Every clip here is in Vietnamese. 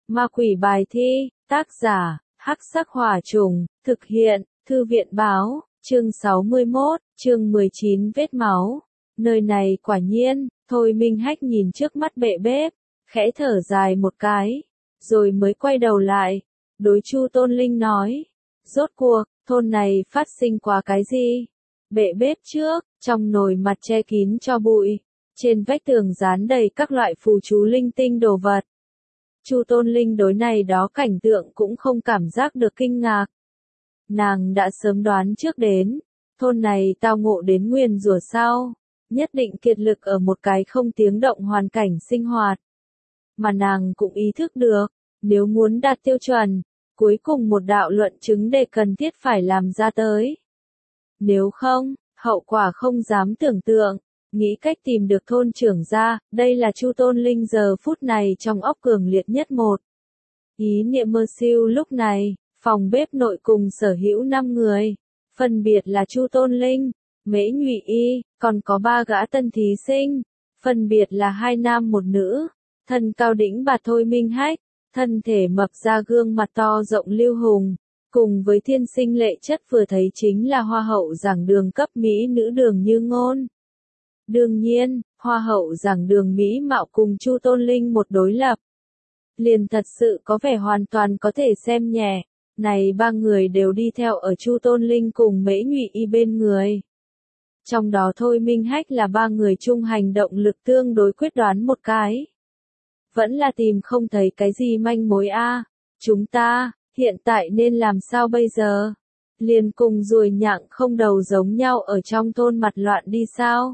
Ma quỷ bài thi, tác giả, Hắc Sắc Hỏa Trùng, thực hiện, Thư viện báo, chương 61, chương 19 vết máu. Nơi này quả nhiên, Thôi Minh Hách nhìn trước mắt bệ bếp, khẽ thở dài một cái, rồi mới quay đầu lại, đối Chu Tôn Linh nói, rốt cuộc, thôn này phát sinh qua cái gì? Bệ bếp trước, trong nồi mặt che kín cho bụi, trên vách tường dán đầy các loại phù chú linh tinh đồ vật. Chu Tôn Linh đối này đó cảnh tượng cũng không cảm giác được kinh ngạc. Nàng đã sớm đoán trước đến, thôn này tao ngộ đến nguyền rủa sau, nhất định kiệt lực ở một cái không tiếng động hoàn cảnh sinh hoạt. Mà nàng cũng ý thức được, nếu muốn đạt tiêu chuẩn, cuối cùng một đạo luận chứng đề cần thiết phải làm ra tới. Nếu không, hậu quả không dám tưởng tượng. Nghĩ cách tìm được thôn trưởng ra, đây là Chu Tôn Linh giờ phút này trong óc cường liệt nhất một. Ý niệm mơ siêu lúc này, phòng bếp nội cùng sở hữu 5 người, phân biệt là Chu Tôn Linh, Mễ Nhụy Y, còn có 3 gã tân thí sinh, phân biệt là 2 nam 1 nữ, thân cao đĩnh bà Thôi Minh Hách, thân thể mập ra gương mặt to rộng Lưu Hùng, cùng với thiên sinh lệ chất vừa thấy chính là hoa hậu giảng đường cấp mỹ nữ Đường Như Ngôn. Đương nhiên, hoa hậu giảng đường mỹ mạo cùng Chu Tôn Linh một đối lập. Liền thật sự có vẻ hoàn toàn có thể xem nhẹ, này 3 người đều đi theo ở Chu Tôn Linh cùng Mễ Nhụy Y bên người. Trong đó Thôi Minh Hách là 3 người chung hành động lực tương đối quyết đoán một cái. Vẫn là tìm không thấy cái gì manh mối a. Chúng ta, hiện tại nên làm sao bây giờ? Liền cùng ruồi nhặng không đầu giống nhau ở trong thôn mặt loạn đi sao?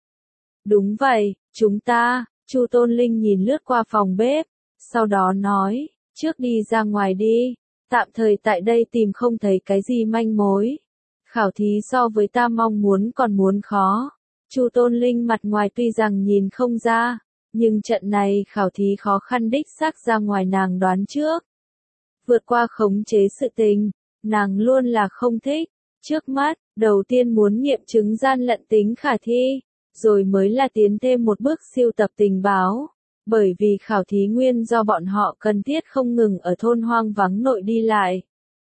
Đúng vậy, chúng ta, Chu Tôn Linh nhìn lướt qua phòng bếp, sau đó nói, trước đi ra ngoài đi, tạm thời tại đây tìm không thấy cái gì manh mối. Khảo thí so với ta mong muốn còn muốn khó. Chu Tôn Linh mặt ngoài tuy rằng nhìn không ra, nhưng trận này khảo thí khó khăn đích xác ra ngoài nàng đoán trước. Vượt qua khống chế sự tình, nàng luôn là không thích. Trước mắt, đầu tiên muốn nghiệm chứng gian lận tính khả thi, rồi mới là tiến thêm một bước siêu tập tình báo. Bởi vì khảo thí nguyên do bọn họ cần thiết không ngừng ở thôn hoang vắng nội đi lại.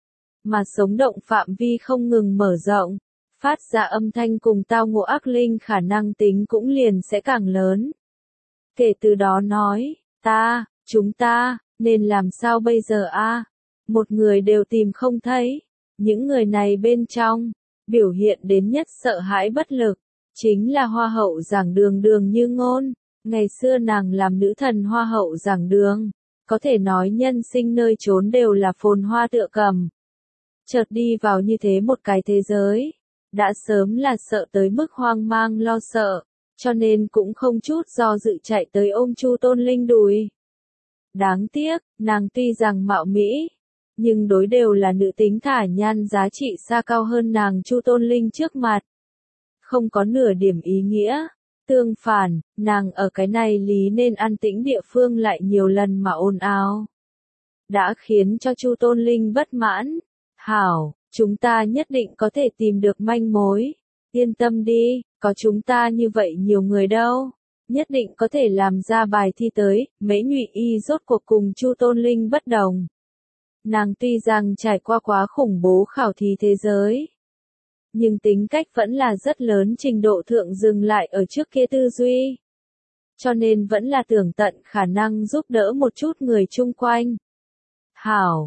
Mà sống động phạm vi không ngừng mở rộng, phát ra âm thanh cùng tao ngộ ác linh khả năng tính cũng liền sẽ càng lớn. Kể từ đó nói, chúng ta, nên làm sao bây giờ a? Một người đều tìm không thấy. Những người này bên trong, biểu hiện đến nhất sợ hãi bất lực, chính là hoa hậu giảng đường Đường Như Ngôn. Ngày xưa nàng làm nữ thần hoa hậu giảng đường, có thể nói nhân sinh nơi trốn đều là phồn hoa tựa cầm. Chợt đi vào như thế một cái thế giới, đã sớm là sợ tới mức hoang mang lo sợ, cho nên cũng không chút do dự chạy tới ôm Chu Tôn Linh đùi. Đáng tiếc, nàng tuy rằng mạo mỹ, nhưng đối đều là nữ tính thả nhan giá trị xa cao hơn nàng Chu Tôn Linh trước mặt. Không có nửa điểm ý nghĩa. Tương phản, nàng ở cái này lý nên an tĩnh địa phương lại nhiều lần mà ồn ào. Đã khiến cho Chu Tôn Linh bất mãn. Hảo, chúng ta nhất định có thể tìm được manh mối. Yên tâm đi, có chúng ta như vậy nhiều người đâu. Nhất định có thể làm ra bài thi tới. Mễ Nhụy Y rốt cuộc cùng Chu Tôn Linh bất đồng. Nàng tuy rằng trải qua quá khủng bố khảo thí thế giới, nhưng tính cách vẫn là rất lớn trình độ thượng dừng lại ở trước kia tư duy. Cho nên vẫn là tưởng tận khả năng giúp đỡ một chút người chung quanh. Hảo,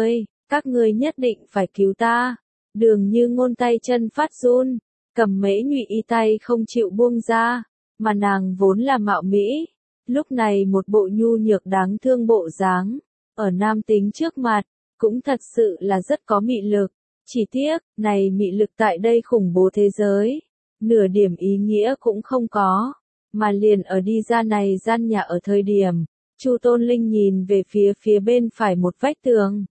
các ngươi nhất định phải cứu ta. Đường Như Ngôn tay chân phát run, cầm Mễ Nhụy Y tay không chịu buông ra, mà nàng vốn là mạo mỹ. Lúc này một bộ nhu nhược đáng thương bộ dáng, ở nam tính trước mặt, cũng thật sự là rất có mị lực. Chỉ tiếc, này mị lực tại đây khủng bố thế giới, nửa điểm ý nghĩa cũng không có, mà liền ở đi ra này gian nhà ở thời điểm, Chu Tôn Linh nhìn về phía bên phải một vách tường.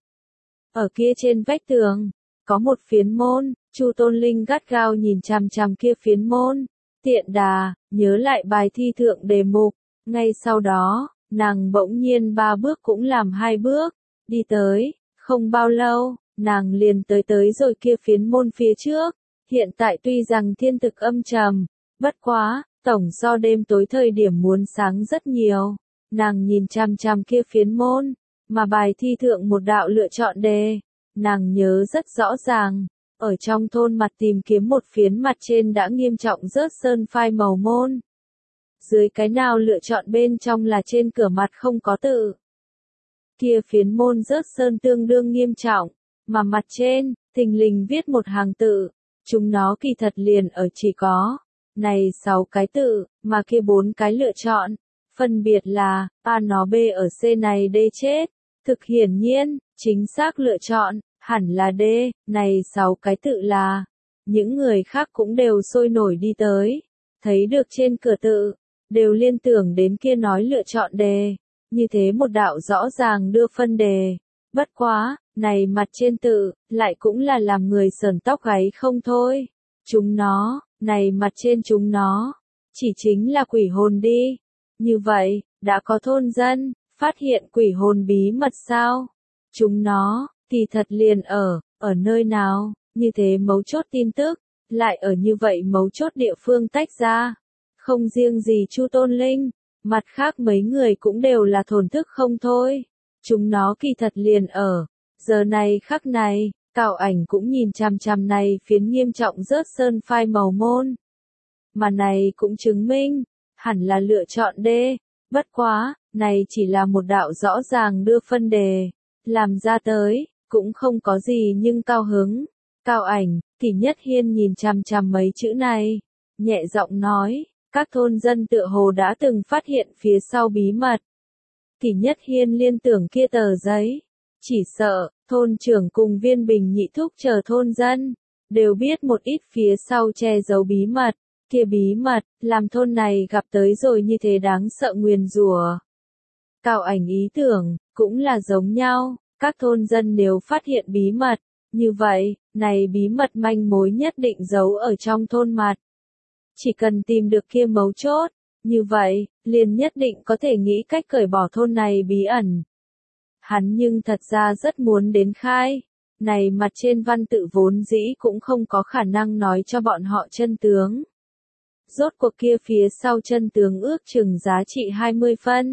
Ở kia trên vách tường, có một phiến môn, Chu Tôn Linh gắt gao nhìn chằm chằm kia phiến môn, tiện đà, nhớ lại bài thi thượng đề mục, ngay sau đó, nàng bỗng nhiên 3 bước cũng làm 2 bước, đi tới, không bao lâu. Nàng liền tới rồi kia phiến môn phía trước, hiện tại tuy rằng thiên thực âm trầm, bất quá, tổng so đêm tối thời điểm muốn sáng rất nhiều, nàng nhìn chằm chằm kia phiến môn, mà bài thi thượng một đạo lựa chọn đề. Nàng nhớ rất rõ ràng, ở trong thôn mặt tìm kiếm một phiến mặt trên đã nghiêm trọng rớt sơn phai màu môn. Dưới cái nào lựa chọn bên trong là trên cửa mặt không có tự. Kia phiến môn rớt sơn tương đương nghiêm trọng, mà mặt trên, thình lình viết một hàng tự. Chúng nó kỳ thật liền ở chỉ có, này 6 cái tự, mà kia 4 cái lựa chọn. Phân biệt là, A nó B ở C này D chết. Thực hiển nhiên, chính xác lựa chọn, hẳn là D, này 6 cái tự là. Những người khác cũng đều sôi nổi đi tới. Thấy được trên cửa tự, đều liên tưởng đến kia nói lựa chọn đề. Như thế một đạo rõ ràng đưa phân đề. Bất quá, này mặt trên tự, lại cũng là làm người sởn tóc gáy không thôi. Chúng nó, này mặt trên chúng nó, chỉ chính là quỷ hồn đi. Như vậy, đã có thôn dân, phát hiện quỷ hồn bí mật sao? Chúng nó, kỳ thật liền ở nơi nào, như thế mấu chốt tin tức, lại ở như vậy mấu chốt địa phương tách ra. Không riêng gì Chu Tôn Linh, mặt khác mấy người cũng đều là thổn thức không thôi. Chúng nó kỳ thật liền ở, giờ này khắc này, Cao Ảnh cũng nhìn chằm chằm này phiến nghiêm trọng rớt sơn phai màu môn. Mà này cũng chứng minh, hẳn là lựa chọn D, bất quá, này chỉ là một đạo rõ ràng đưa phân đề, làm ra tới, cũng không có gì nhưng cao hứng. Cao Ảnh, Kỷ Nhất Hiên nhìn chằm chằm mấy chữ này, nhẹ giọng nói, các thôn dân tựa hồ đã từng phát hiện phía sau bí mật. Kỷ Nhất Hiên liên tưởng kia tờ giấy, chỉ sợ, thôn trưởng cùng Viên Bình Nhị thúc chờ thôn dân, đều biết một ít phía sau che giấu bí mật. Kia bí mật, làm thôn này gặp tới rồi như thế đáng sợ nguyền rủa. Cao Ảnh ý tưởng, cũng là giống nhau, các thôn dân nếu phát hiện bí mật, như vậy, này bí mật manh mối nhất định giấu ở trong thôn mặt. Chỉ cần tìm được kia mấu chốt, như vậy, liền nhất định có thể nghĩ cách cởi bỏ thôn này bí ẩn. Hắn nhưng thật ra rất muốn đến khai, này mặt trên văn tự vốn dĩ cũng không có khả năng nói cho bọn họ chân tướng. Rốt cuộc kia phía sau chân tướng ước chừng giá trị 20 phân.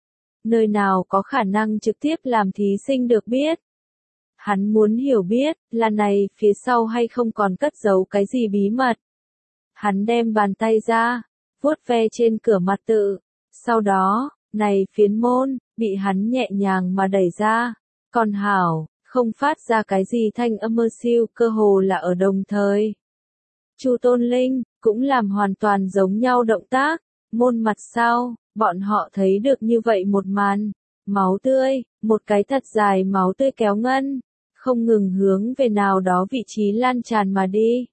Nơi nào có khả năng trực tiếp làm thí sinh được biết. Hắn muốn hiểu biết, là này phía sau hay không còn cất giấu cái gì bí mật. Hắn đem bàn tay ra, vuốt ve trên cửa mặt tự. Sau đó, này phiến môn, bị hắn nhẹ nhàng mà đẩy ra. Còn hảo, không phát ra cái gì thanh âm mơ siêu, cơ hồ là ở đồng thời. Chu Tôn Linh, cũng làm hoàn toàn giống nhau động tác, môn mặt sau, bọn họ thấy được như vậy một màn, máu tươi, một cái thật dài máu tươi kéo ngân, không ngừng hướng về nào đó vị trí lan tràn mà đi.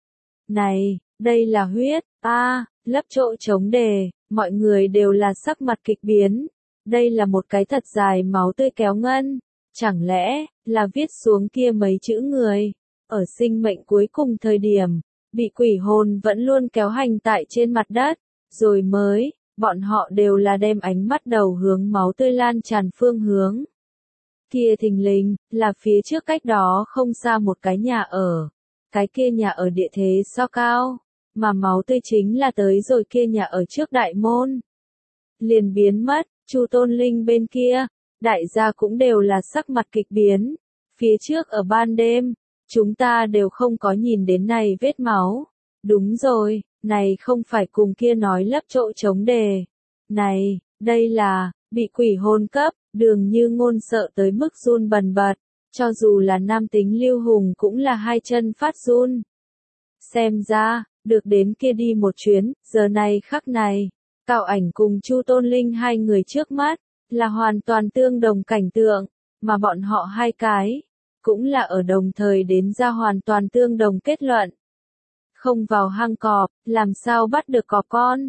Này, đây là huyết, lấp chỗ trống đề, mọi người đều là sắc mặt kịch biến, đây là một cái thật dài máu tươi kéo ngân, chẳng lẽ, là viết xuống kia mấy chữ người, ở sinh mệnh cuối cùng thời điểm. Bị quỷ hồn vẫn luôn kéo hành tại trên mặt đất, rồi mới, bọn họ đều là đem ánh mắt đầu hướng máu tươi lan tràn phương hướng. Kia thình lình, là phía trước cách đó không xa một cái nhà ở. Cái kia nhà ở địa thế so cao, mà máu tươi chính là tới rồi kia nhà ở trước đại môn. Liền biến mất, Chu Tôn Linh bên kia, đại gia cũng đều là sắc mặt kịch biến. Phía trước ở ban đêm, chúng ta đều không có nhìn đến này vết máu. Đúng rồi, này không phải cùng kia nói lấp chỗ trống đề. Này, đây là, bị quỷ hồn cấp, Đường Như Ngôn sợ tới mức run bần bật. Cho dù là nam tính Lưu Hùng cũng là hai chân phát run. Xem ra, được đến kia đi một chuyến, giờ này khắc này, Cao Ảnh cùng Chu Tôn Linh hai người trước mắt, là hoàn toàn tương đồng cảnh tượng, mà bọn họ hai cái, cũng là ở đồng thời đến ra hoàn toàn tương đồng kết luận. Không vào hang cọp, làm sao bắt được cọp con?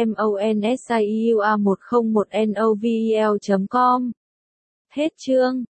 MONSIUA101NOVEL.com Hết chương.